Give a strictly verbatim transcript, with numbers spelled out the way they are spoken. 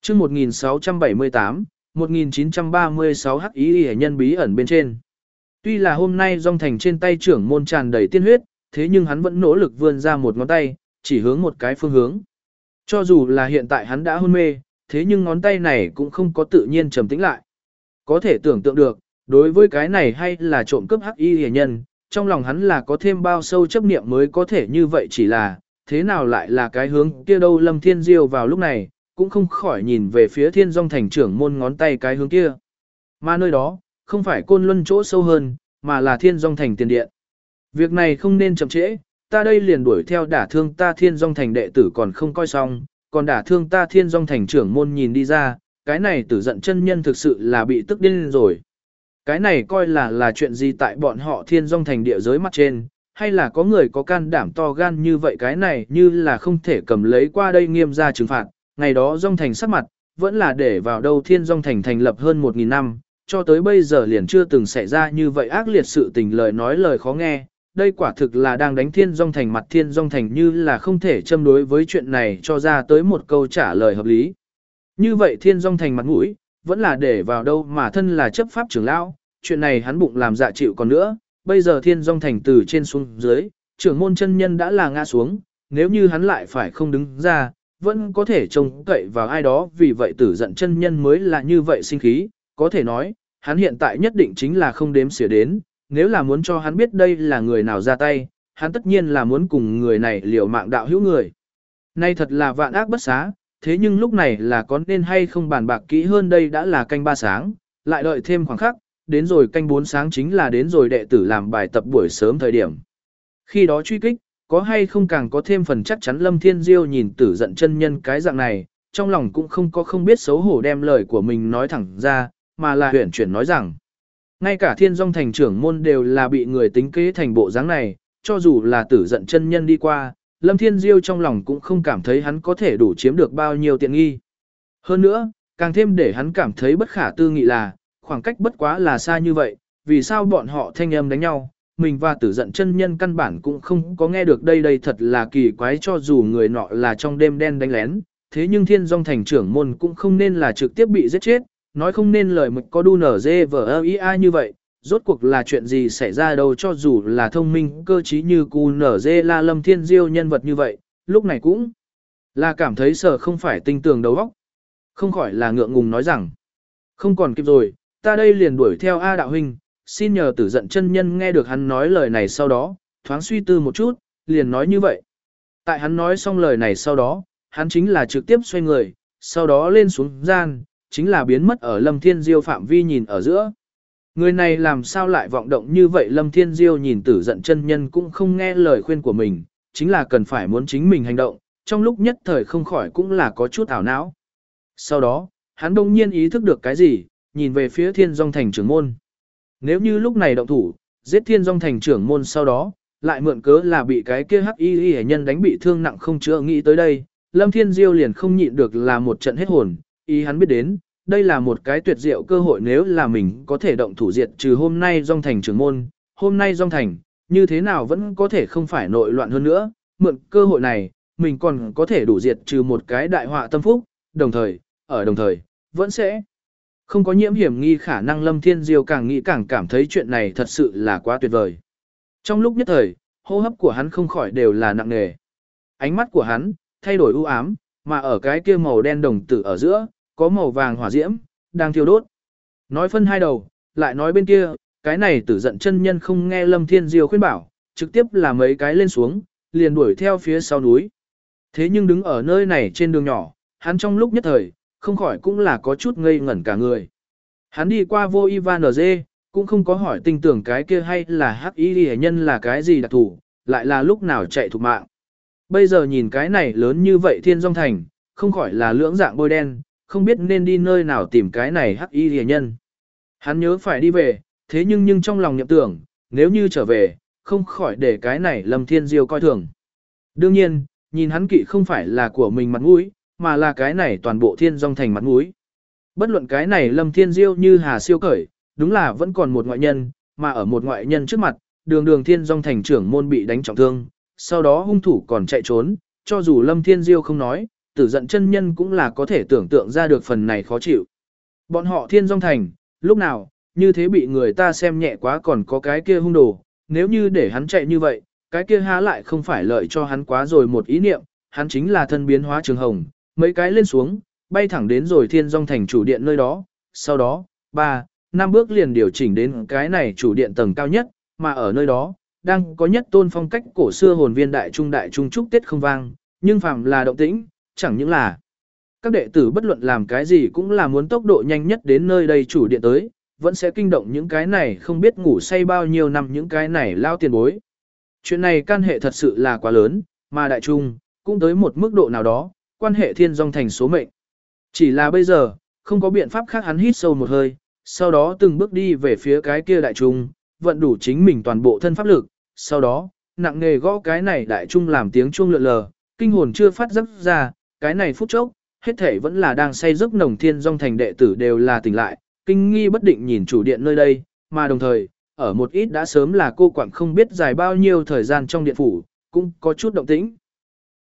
chương một nghìn sáu trăm bảy mươi tám, một nghìn chín trăm ba mươi sáu hắc ý hệ nhân bí ẩn bên trên. Tuy là hôm nay Dung Thành trên tay trưởng môn tràn đầy tiên huyết, thế nhưng hắn vẫn nỗ lực vươn ra một ngón tay, chỉ hướng một cái phương hướng. Cho dù là hiện tại hắn đã hôn mê, thế nhưng ngón tay này cũng không có tự nhiên trầm tĩnh lại. Có thể tưởng tượng được, đối với cái này hay là trộm cướp hắc y hệ nhân, trong lòng hắn là có thêm bao sâu chấp niệm mới có thể như vậy, chỉ là, thế nào lại là cái hướng kia đâu. Lâm Thiên Diêu vào lúc này, cũng không khỏi nhìn về phía Thiên Dung Thành trưởng môn ngón tay cái hướng kia. Mà nơi đó, không phải Côn Luân chỗ sâu hơn, mà là Thiên Dung Thành tiền điện. Việc này không nên chậm trễ, ta đây liền đuổi theo đả thương ta Thiên Dung Thành đệ tử còn không coi xong, còn đả thương ta Thiên Dung Thành trưởng môn nhìn đi ra, cái này Tử Giận chân nhân thực sự là bị tức điên rồi. Cái này coi là là chuyện gì tại bọn họ Thiên Dung Thành địa giới mặt trên, hay là có người có can đảm to gan như vậy, cái này như là không thể cầm lấy qua đây nghiêm ra trừng phạt. Ngày đó Dung Thành sắc mặt, vẫn là để vào đâu Thiên Dung Thành thành lập hơn một nghìn năm, cho tới bây giờ liền chưa từng xảy ra như vậy ác liệt sự tình, lời nói lời khó nghe. Đây quả thực là đang đánh Thiên Dung Thành mặt, Thiên Dung Thành như là không thể châm đối với chuyện này cho ra tới một câu trả lời hợp lý. Như vậy Thiên Dung Thành mặt mũi, vẫn là để vào đâu mà thân là chấp pháp trưởng lão, chuyện này hắn bụng làm dạ chịu còn nữa, bây giờ Thiên Dung Thành từ trên xuống dưới, trưởng môn chân nhân đã là ngã xuống, nếu như hắn lại phải không đứng ra, vẫn có thể trông cậy vào ai đó, vì vậy Tử Giận chân nhân mới là như vậy sinh khí, có thể nói, hắn hiện tại nhất định chính là không đếm xỉa đến, nếu là muốn cho hắn biết đây là người nào ra tay, hắn tất nhiên là muốn cùng người này liều mạng đạo hữu người. Nay thật là vạn ác bất xá, thế nhưng lúc này là có nên hay không bàn bạc kỹ hơn, đây đã là canh ba sáng, lại đợi thêm khoảng khắc, đến rồi canh bốn sáng chính là đến rồi đệ tử làm bài tập buổi sớm thời điểm. Khi đó truy kích, có hay không càng có thêm phần chắc chắn. Lâm Thiên Diêu nhìn Tử Giận chân nhân cái dạng này, trong lòng cũng không có không biết xấu hổ đem lời của mình nói thẳng ra, mà là huyển chuyển nói rằng, ngay cả Thiên Dung Thành trưởng môn đều là bị người tính kế thành bộ dáng này, cho dù là Tử Giận chân nhân đi qua, Lâm Thiên Diêu trong lòng cũng không cảm thấy hắn có thể đủ chiếm được bao nhiêu tiện nghi. Hơn nữa, càng thêm để hắn cảm thấy bất khả tư nghị là, khoảng cách bất quá là xa như vậy, vì sao bọn họ thanh âm đánh nhau, mình và Tử Giận chân nhân căn bản cũng không có nghe được. Đây đây thật là kỳ quái, cho dù người nọ là trong đêm đen đánh lén, thế nhưng Thiên Dung Thành trưởng môn cũng không nên là trực tiếp bị giết chết, nói không nên lời mực có đu nở dê vờ ia như vậy, rốt cuộc là chuyện gì xảy ra đâu. Cho dù là thông minh cơ trí như cu nở dê la Lâm Thiên Diêu nhân vật như vậy, lúc này cũng là cảm thấy sợ không phải tinh tường đầu óc, không khỏi là ngượng ngùng nói rằng, không còn kịp rồi, ta đây liền đuổi theo A đạo huynh. Xin nhờ Tử Giận chân nhân nghe được hắn nói lời này sau đó, thoáng suy tư một chút, liền nói như vậy. Tại hắn nói xong lời này sau đó, hắn chính là trực tiếp xoay người, sau đó lên xuống gian, chính là biến mất ở Lâm Thiên Diêu phạm vi nhìn ở giữa. Người này làm sao lại vọng động như vậy? Lâm Thiên Diêu nhìn Tử Giận chân nhân cũng không nghe lời khuyên của mình, chính là cần phải muốn chính mình hành động, trong lúc nhất thời không khỏi cũng là có chút ảo não. Sau đó, hắn đông nhiên ý thức được cái gì, nhìn về phía Thiên Dung Thành trưởng môn. Nếu như lúc này động thủ, giết Thiên Dung Thành trưởng môn sau đó, lại mượn cớ là bị cái kia hắc y hệ nhân đánh bị thương nặng không chữa, nghĩ tới đây, Lâm Thiên Diêu liền không nhịn được là một trận hết hồn, ý hắn biết đến, đây là một cái tuyệt diệu cơ hội, nếu là mình có thể động thủ diệt trừ hôm nay Dung Thành trưởng môn, hôm nay Dung Thành, như thế nào vẫn có thể không phải nội loạn hơn nữa, mượn cơ hội này, mình còn có thể đủ diệt trừ một cái đại họa tâm phúc, đồng thời, ở đồng thời, vẫn sẽ không có nhiễm hiểm nghi khả năng. Lâm Thiên Diêu càng nghĩ càng cảm thấy chuyện này thật sự là quá tuyệt vời. Trong lúc nhất thời, hô hấp của hắn không khỏi đều là nặng nề. Ánh mắt của hắn thay đổi u ám, mà ở cái kia màu đen đồng tử ở giữa, có màu vàng hỏa diễm đang thiêu đốt. Nói phân hai đầu, lại nói bên kia, cái này Tử Giận chân nhân không nghe Lâm Thiên Diêu khuyên bảo, trực tiếp là mấy cái lên xuống, liền đuổi theo phía sau núi. Thế nhưng đứng ở nơi này trên đường nhỏ, hắn trong lúc nhất thời, không khỏi cũng là có chút ngây ngẩn cả người. Hắn đi qua vô Ivan ở dê, cũng không có hỏi tinh tưởng cái kia hay là hắc y hệ nhân là cái gì đặc thủ, lại là lúc nào chạy thục mạng. Bây giờ nhìn cái này lớn như vậy Thiên Dung Thành, không khỏi là lưỡng dạng bôi đen, không biết nên đi nơi nào tìm cái này hắc y hệ nhân. Hắn nhớ phải đi về, thế nhưng nhưng trong lòng niệm tưởng, nếu như trở về, không khỏi để cái này Lâm Thiên Diêu coi thường. Đương nhiên, nhìn hắn kỵ không phải là của mình mặt mũi, mà là cái này toàn bộ Thiên Dung Thành mặt mũi. Bất luận cái này Lâm Thiên Diêu như hà siêu cởi, đúng là vẫn còn một ngoại nhân, mà ở một ngoại nhân trước mặt, đường đường Thiên Dung Thành trưởng môn bị đánh trọng thương, sau đó hung thủ còn chạy trốn, cho dù Lâm Thiên Diêu không nói, tử giận chân nhân cũng là có thể tưởng tượng ra được phần này khó chịu. Bọn họ thiên dòng thành, lúc nào, như thế bị người ta xem nhẹ quá còn có cái kia hung đồ, nếu như để hắn chạy như vậy, cái kia há lại không phải lợi cho hắn quá rồi một ý niệm, hắn chính là thân biến hóa trường hồng, mấy cái lên xuống, bay thẳng đến rồi thiên dòng thành chủ điện nơi đó, sau đó, ba, năm bước liền điều chỉnh đến cái này chủ điện tầng cao nhất, mà ở nơi đó, đang có nhất tôn phong cách cổ xưa hồn viên đại trung đại trung trúc tiết không vang, nhưng phàm là động tĩnh, chẳng những là các đệ tử bất luận làm cái gì cũng là muốn tốc độ nhanh nhất đến nơi đây chủ điện tới, vẫn sẽ kinh động những cái này không biết ngủ say bao nhiêu năm những cái này lao tiền bối. Chuyện này can hệ thật sự là quá lớn, mà đại trung, cũng tới một mức độ nào đó, quan hệ thiên dòng thành số mệnh. Chỉ là bây giờ, không có biện pháp khác hắn hít sâu một hơi, sau đó từng bước đi về phía cái kia đại trung, vận đủ chính mình toàn bộ thân pháp lực, sau đó, nặng nề gõ cái này đại trung làm tiếng chuông lượn lờ, kinh hồn chưa phát giấc ra, cái này phút chốc, hết thể vẫn là đang say giấc nồng thiên dòng thành đệ tử đều là tỉnh lại, kinh nghi bất định nhìn chủ điện nơi đây, mà đồng thời, ở một ít đã sớm là cô quảng không biết dài bao nhiêu thời gian trong điện phủ, cũng có chút động tĩnh.